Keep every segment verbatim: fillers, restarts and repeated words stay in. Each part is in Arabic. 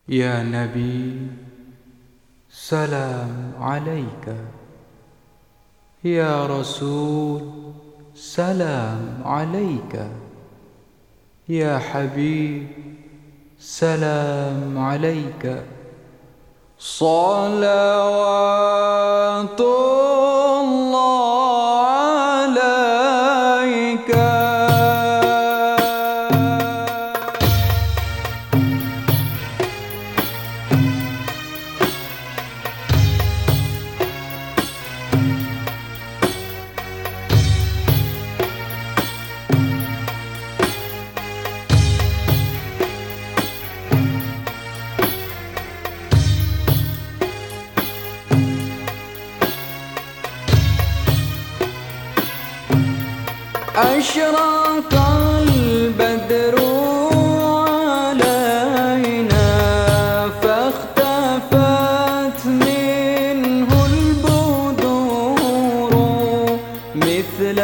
يا نبي سلام عليك، يا رسول سلام عليك، يا حبيب سلام عليك، صلوات الله عليك. أشرق البدر علينا فاختفت منه البدور، مثل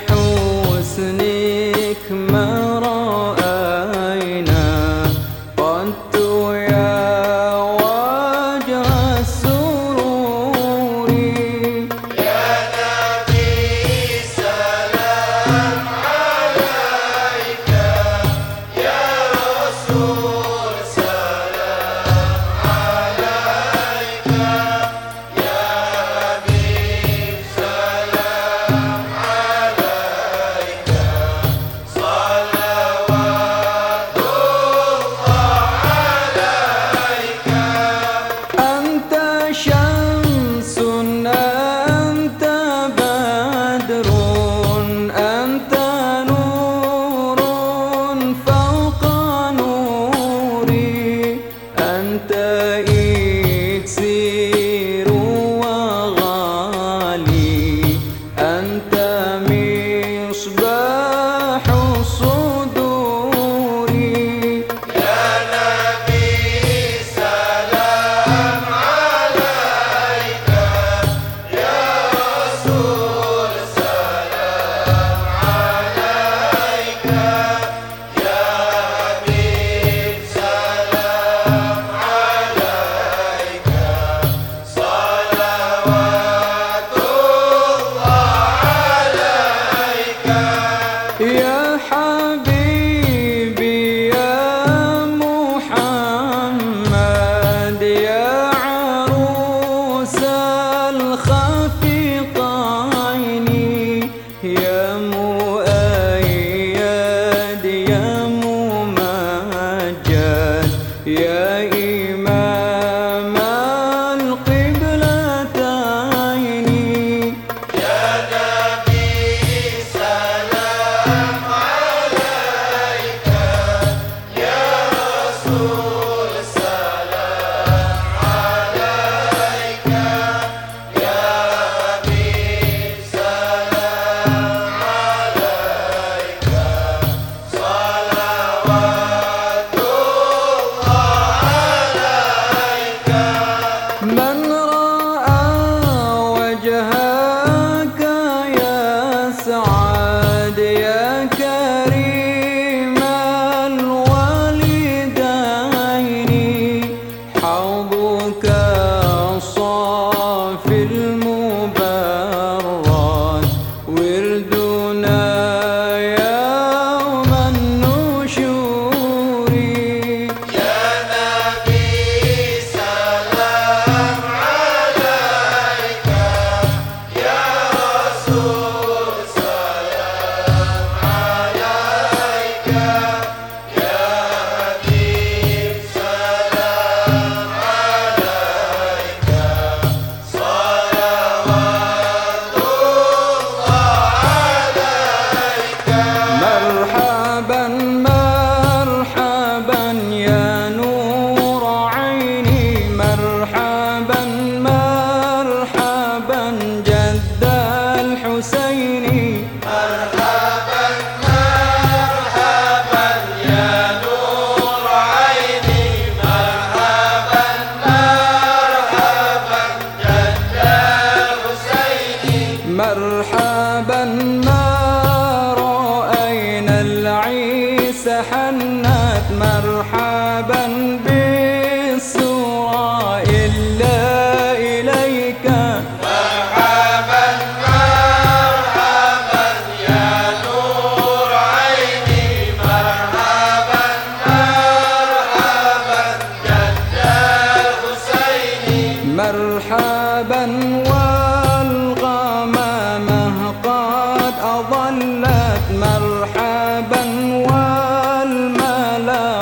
حسنك ما رأينا قط يا وجه السرور. يا نبي سلام عليك، يا رسول سلام عليك، يا حبيب سلام عليك، صلوات الله عليك. أنت شمس أنت بدر أنت نور فوق نوري، أنت إكسير وغالي، أنت مصباح الصدور. يا نبي سلام عليك، يا رسول سلام عليك، يا حبيب سلام عليك، صلوات الله عليك. يا حبيبي يا محمد، يا عروس الخفقين، يا مؤيد يا ممجد، يا إمام القبلتين. يا نبي سلام عليك، يا رسول سلام عليك، يا حبيب سلام عليك، صلوات الله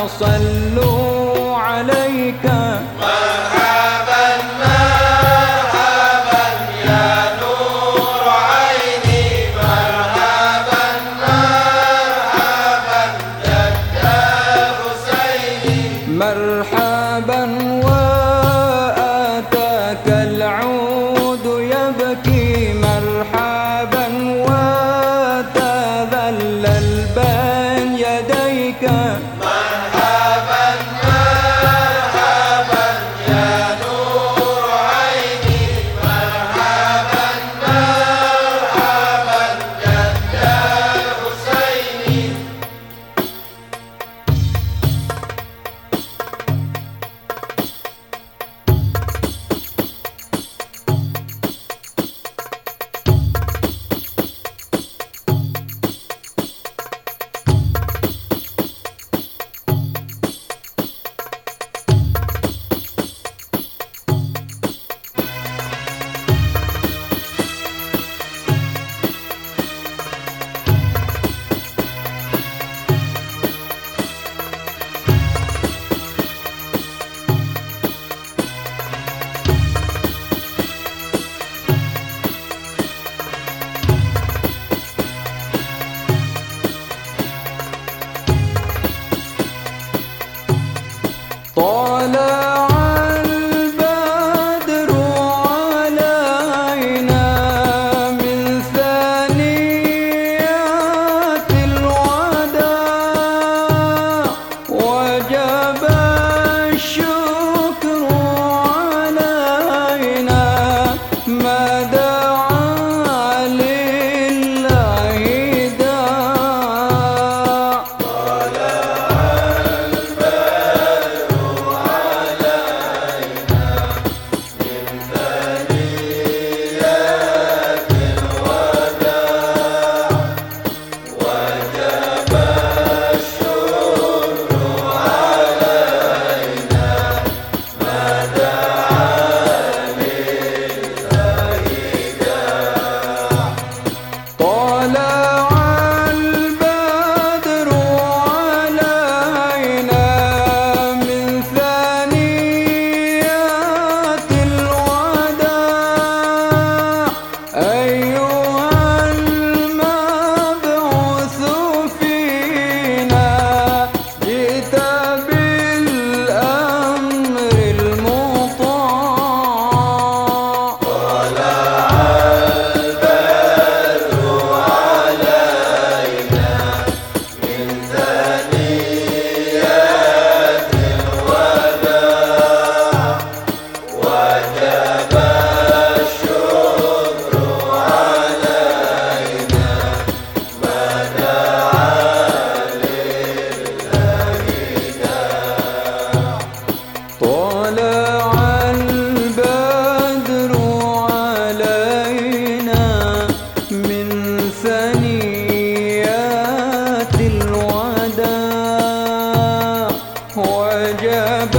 صلوا عليك مرحبا مرحبا يا نور عيني مرحبا مرحبا جد حسيني مرحبا وآتاك العود يبكي مرحبا وتذلل بين يديك مرحبا مرحبا يا نور عيني مرحبا مرحبا جد حسيني طلع البدر علينا من ثنيات الوداع وجب الشكر علينا ما دعا لله داع طلع البدر علينا من ثنيات الوداع أيها المبعوث فينا جئت بالأمر المطاع طلع البدر علينا من ثنيات الوداع وجب